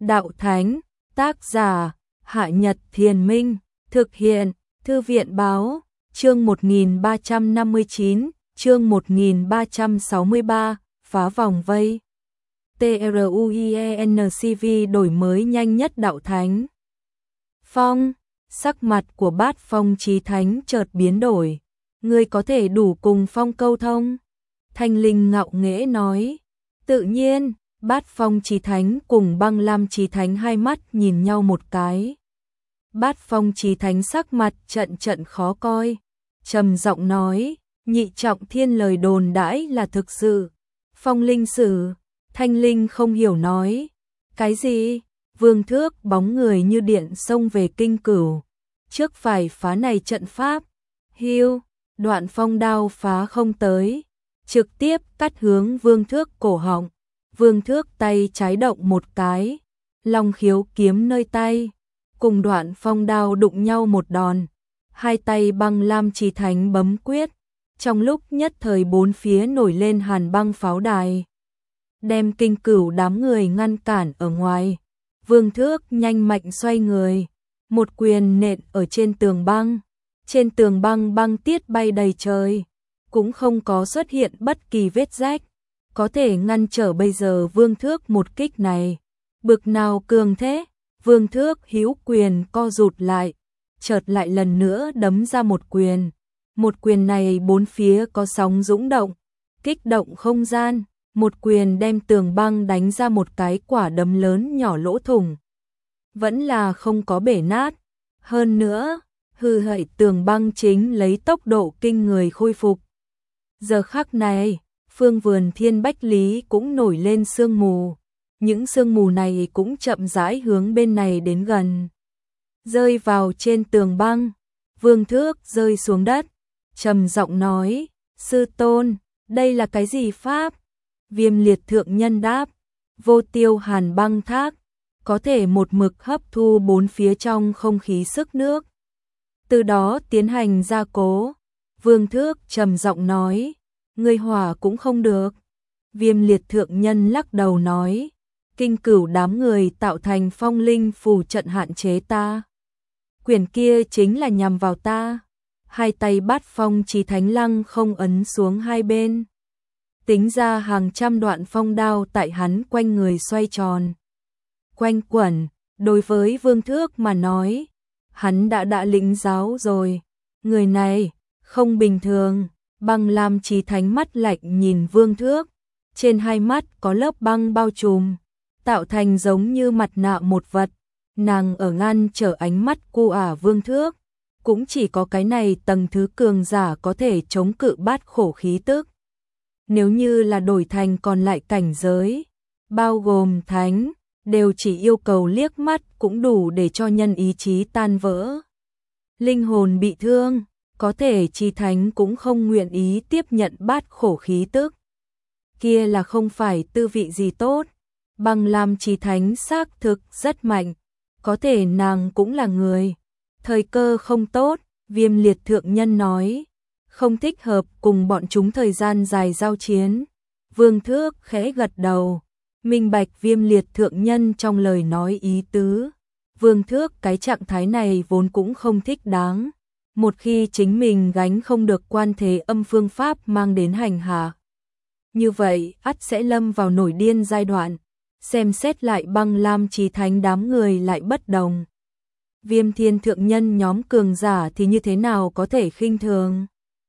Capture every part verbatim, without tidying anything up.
đạo thánh, tác giả, Hạ Nhật Thiền Minh, thực hiện, Thư viện báo, chương một nghìn ba trăm năm mươi chín, chương một nghìn ba trăm sáu mươi ba, phá vòng vây. TRUIENCV đổi mới nhanh nhất đạo thánh. Phong, sắc mặt của Bát Phong Chí Thánh chợt biến đổi. Ngươi có thể đủ cùng Phong câu thông? Thanh Linh ngạo nghễ nói. Tự nhiên. Bát Phong Chí Thánh cùng Băng Lam Chí Thánh hai mắt nhìn nhau một cái. Bát Phong Chí Thánh sắc mặt trận trận khó coi, trầm giọng nói, nhị trọng thiên lời đồn đãi là thực sự. Phong Linh Sử, Thanh Linh không hiểu nói, cái gì? Vương Thước bóng người như điện xông về Kinh Cửu, trước phải phá này trận pháp. Hiu, đoạn phong đao phá không tới, trực tiếp cắt hướng Vương Thước cổ họng. Vương Thước tay trái động một cái, long khiếu kiếm nơi tay, cùng đoạn phong đao đụng nhau một đòn, hai tay Băng Lam Chí Thánh bấm quyết, trong lúc nhất thời bốn phía nổi lên hàn băng pháo đài, đem Kinh Cửu đám người ngăn cản ở ngoài. Vương Thước nhanh mạnh xoay người, một quyền nện ở trên tường băng, trên tường băng băng tiết bay đầy trời, cũng không có xuất hiện bất kỳ vết rách. Có thể ngăn trở bây giờ Vương Thước một kích này. Bực nào cường thế, Vương Thước hữu quyền co rụt lại, chợt lại lần nữa đấm ra một quyền. Một quyền này bốn phía có sóng dũng động, kích động không gian, một quyền đem tường băng đánh ra một cái quả đấm lớn nhỏ lỗ thủng. Vẫn là không có bể nát, hơn nữa, hư hại tường băng chính lấy tốc độ kinh người khôi phục. Giờ khắc này, phương vườn Thiên Bách Lý cũng nổi lên sương mù, những sương mù này cũng chậm rãi hướng bên này đến gần. Rơi vào trên tường băng, Vương Thước rơi xuống đất, trầm giọng nói, sư tôn, đây là cái gì pháp? Viêm Liệt Thượng Nhân đáp, vô tiêu hàn băng thác, có thể một mực hấp thu bốn phía trong không khí sức nước. Từ đó tiến hành gia cố. Vương Thước trầm giọng nói, ngươi hỏa cũng không được. Viêm Liệt Thượng Nhân lắc đầu nói, Kinh Cửu đám người tạo thành phong linh phù trận hạn chế ta. Quyền kia chính là nhằm vào ta. Hai tay Bát Phong Chí Thánh lăng không ấn xuống hai bên. Tính ra hàng trăm đoạn phong đao tại hắn quanh người xoay tròn. Quanh quẩn, đối với Vương Thước mà nói, hắn đã đã lĩnh giáo rồi. Người này, không bình thường. Băng Lam Chí Thánh mắt lạnh nhìn Vương Thước, trên hai mắt có lớp băng bao trùm, tạo thành giống như mặt nạ một vật. Nàng ở ngăn trở ánh mắt cu ả Vương Thước, cũng chỉ có cái này tầng thứ cường giả có thể chống cự bát khổ khí tức. Nếu như là đổi thành còn lại cảnh giới, bao gồm thánh, đều chỉ yêu cầu liếc mắt cũng đủ để cho nhân ý chí tan vỡ, linh hồn bị thương. Có thể Chí Thánh cũng không nguyện ý tiếp nhận bát khổ khí tức. Kia là không phải tư vị gì tốt. Băng Lam Chí Thánh xác thực rất mạnh, có thể nàng cũng là người. Thời cơ không tốt, Viêm Liệt Thượng Nhân nói, không thích hợp cùng bọn chúng thời gian dài giao chiến. Vương Thước khẽ gật đầu, minh bạch Viêm Liệt Thượng Nhân trong lời nói ý tứ. Vương Thước cái trạng thái này vốn cũng không thích đáng. Một khi chính mình gánh không được quan thế âm phương pháp mang đến hành hạ, như vậy ắt sẽ lâm vào nổi điên giai đoạn. Xem xét lại Băng Lam Chí Thánh đám người lại bất đồng. Viêm Thiên Thượng Nhân nhóm cường giả thì như thế nào có thể khinh thường.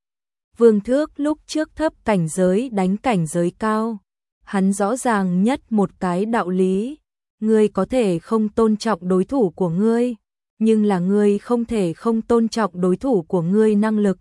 Vương Thước lúc trước thấp cảnh giới đánh cảnh giới cao, hắn rõ ràng nhất một cái đạo lý, ngươi có thể không tôn trọng đối thủ của ngươi, nhưng là ngươi không thể không tôn trọng đối thủ của ngươi năng lực.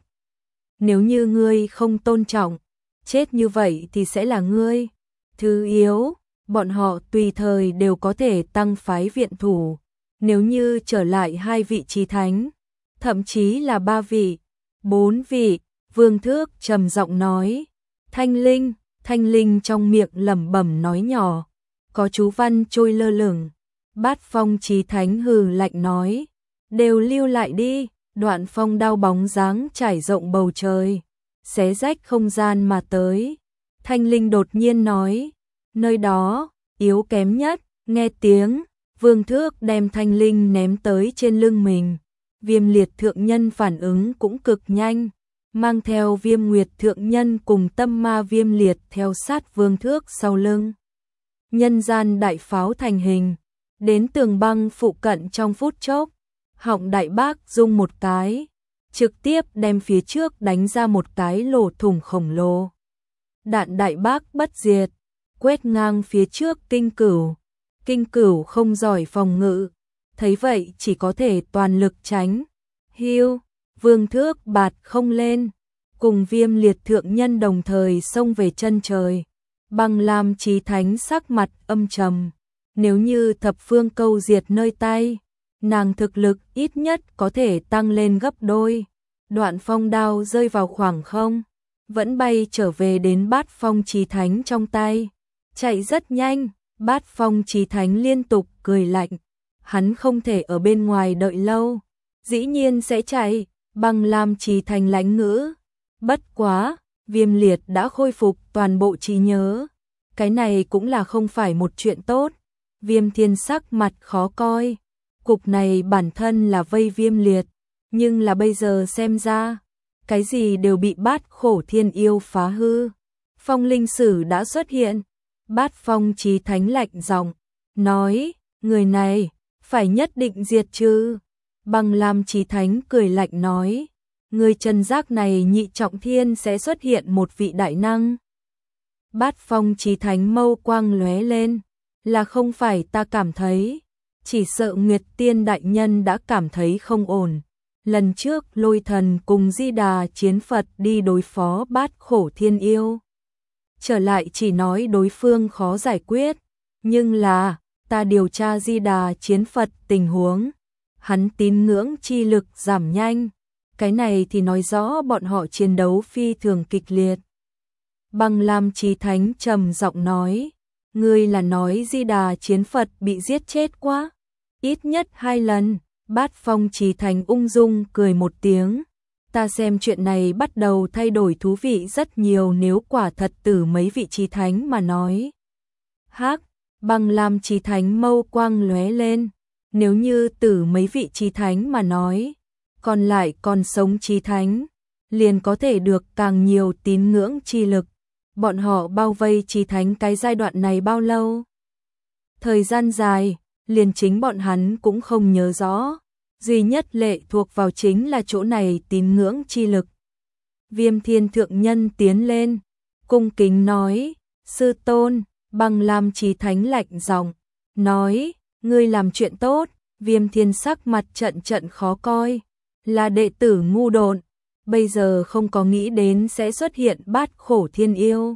Nếu như ngươi không tôn trọng, chết như vậy thì sẽ là ngươi. Thứ yếu, bọn họ tùy thời đều có thể tăng phái viện thủ. Nếu như trở lại hai vị Chí Thánh, thậm chí là ba vị, bốn vị, Vương Thước trầm giọng nói. Thanh Linh, Thanh Linh trong miệng lẩm bẩm nói nhỏ, có chú văn trôi lơ lửng. Bát Phong Chí Thánh hừ lạnh nói, đều lưu lại đi. Đoạn phong đao bóng dáng trải rộng bầu trời, xé rách không gian mà tới. Thanh Linh đột nhiên nói, nơi đó, yếu kém nhất, nghe tiếng, Vương Thước đem thanh linh ném tới trên lưng mình. Viêm liệt thượng nhân phản ứng cũng cực nhanh, mang theo viêm nguyệt thượng nhân cùng tâm ma viêm liệt theo sát Vương Thước sau lưng. Nhân gian đại pháo thành hình, đến tường băng phụ cận trong phút chốc, họng đại bác rung một cái, trực tiếp đem phía trước đánh ra một cái lỗ thủng khổng lồ. Đạn đại bác bất diệt, quét ngang phía trước Kinh Cửu. Kinh Cửu không giỏi phòng ngự, thấy vậy chỉ có thể toàn lực tránh. Hiu, Vương Thước bạt không lên, cùng viêm liệt thượng nhân đồng thời xông về chân trời. Băng Lam Chí Thánh sắc mặt âm trầm, nếu như thập phương câu diệt nơi tay, nàng thực lực ít nhất có thể tăng lên gấp đôi. Đoạn phong đao rơi vào khoảng không, vẫn bay trở về đến Bát Phong Chí Thánh trong tay, chạy rất nhanh. Bát Phong Chí Thánh liên tục cười lạnh, hắn không thể ở bên ngoài đợi lâu, dĩ nhiên sẽ chạy. Băng Lam Chí Thánh lãnh ngữ, bất quá, viêm liệt đã khôi phục toàn bộ trí nhớ, cái này cũng là không phải một chuyện tốt. Viêm thiên sắc mặt khó coi, cục này bản thân là vây viêm liệt, nhưng là bây giờ xem ra, cái gì đều bị Bát Khổ Thiên Yêu phá hư. Phong linh sử đã xuất hiện. Bát Phong Chí Thánh lạnh giọng nói, người này phải nhất định diệt trừ. Băng Lam Chí Thánh cười lạnh nói, người trần giác này nhị trọng thiên sẽ xuất hiện một vị đại năng. Bát Phong Chí Thánh mâu quang lóe lên, là không phải ta cảm thấy, chỉ sợ Nguyệt Tiên đại nhân đã cảm thấy không ổn. Lần trước Lôi Thần cùng Di Đà chiến Phật đi đối phó Bát Khổ Thiên Yêu, trở lại chỉ nói đối phương khó giải quyết, nhưng là ta điều tra Di Đà chiến Phật tình huống, hắn tín ngưỡng chi lực giảm nhanh, cái này thì nói rõ bọn họ chiến đấu phi thường kịch liệt. Băng Lam Chí Thánh trầm giọng nói, ngươi là nói Di Đà chiến Phật bị giết chết quá, ít nhất hai lần. Bát Phong Chí Thánh ung dung cười một tiếng, ta xem chuyện này bắt đầu thay đổi thú vị rất nhiều nếu quả thật từ mấy vị Chí Thánh mà nói. Hắc, Băng Lam Chí Thánh mâu quang lóe lên, nếu như từ mấy vị Chí Thánh mà nói, còn lại còn sống Chí Thánh, liền có thể được càng nhiều tín ngưỡng chi lực. Bọn họ bao vây Chí Thánh cái giai đoạn này bao lâu? Thời gian dài, liền chính bọn hắn cũng không nhớ rõ. Duy nhất lệ thuộc vào chính là chỗ này tín ngưỡng chi lực. Viêm Thiên thượng nhân tiến lên, cung kính nói, sư tôn. Băng Lam Chí Thánh lạnh giọng nói, ngươi làm chuyện tốt. Viêm Thiên sắc mặt trận trận khó coi, là đệ tử ngu độn, bây giờ không có nghĩ đến sẽ xuất hiện Bát Khổ Thiên Yêu,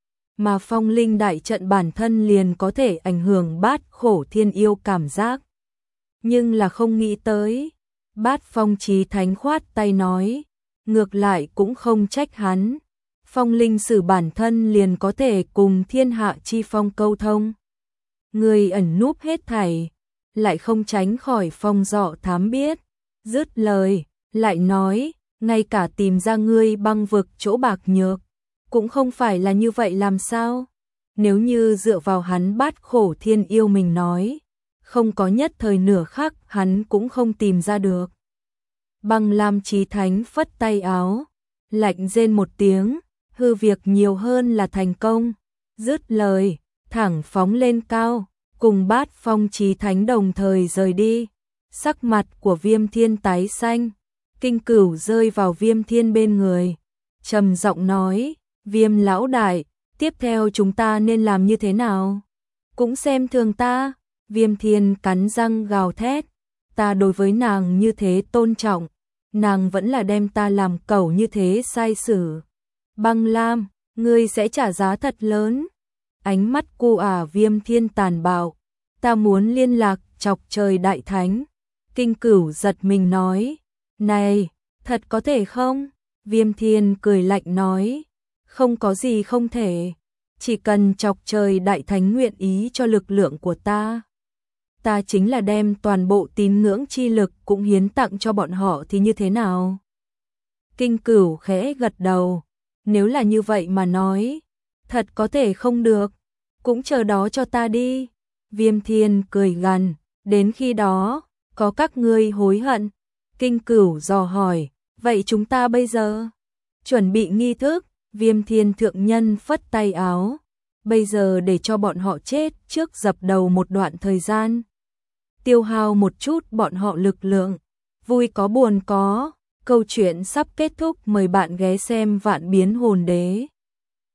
mà phong linh đại trận bản thân liền có thể ảnh hưởng Bát Khổ Thiên Yêu cảm giác. Nhưng là không nghĩ tới, Bát Phong Chí Thánh khoát tay nói, ngược lại cũng không trách hắn, phong linh sử bản thân liền có thể cùng thiên hạ chi phong câu thông. Người ẩn núp hết thảy, lại không tránh khỏi phong dọ thám biết. Dứt lời, lại nói, ngay cả tìm ra ngươi băng vực chỗ bạc nhược, cũng không phải là như vậy làm sao? Nếu như dựa vào hắn Bát Khổ Thiên Yêu mình nói, không có nhất thời nửa khắc hắn cũng không tìm ra được. Băng Lam Chí Thánh phất tay áo, lạnh rên một tiếng, hư việc nhiều hơn là thành công. Dứt lời, thẳng phóng lên cao, cùng Bát Phong Chí Thánh đồng thời rời đi. Sắc mặt của Viêm Thiên tái xanh, Kinh Cửu rơi vào Viêm Thiên bên người, trầm giọng nói, Viêm lão đại, tiếp theo chúng ta nên làm như thế nào? Cũng xem thường ta. Viêm Thiên cắn răng gào thét, ta đối với nàng như thế tôn trọng, nàng vẫn là đem ta làm cẩu như thế sai xử. Băng Lam, ngươi sẽ trả giá thật lớn. Ánh mắt cô ả Viêm Thiên tàn bạo, ta muốn liên lạc chọc trời đại thánh. Kinh Cửu giật mình nói, này, thật có thể không? Viêm Thiên cười lạnh nói, không có gì không thể, chỉ cần chọc trời đại thánh nguyện ý cho lực lượng của ta. Ta chính là đem toàn bộ tín ngưỡng chi lực cũng hiến tặng cho bọn họ thì như thế nào? Kinh Cửu khẽ gật đầu, nếu là như vậy mà nói, thật có thể không được, cũng chờ đó cho ta đi. Viêm Thiên cười gằn, Đến khi đó, có các ngươi hối hận. Kinh Cửu dò hỏi, vậy chúng ta bây giờ? Chuẩn bị nghi thức, Viêm Thiên Thượng Nhân phất tay áo. Bây giờ để cho bọn họ chết trước dập đầu một đoạn thời gian. Tiêu hao một chút bọn họ lực lượng. Vui có buồn có. Câu chuyện sắp kết thúc, mời bạn ghé xem Vạn Biến Hồn Đế.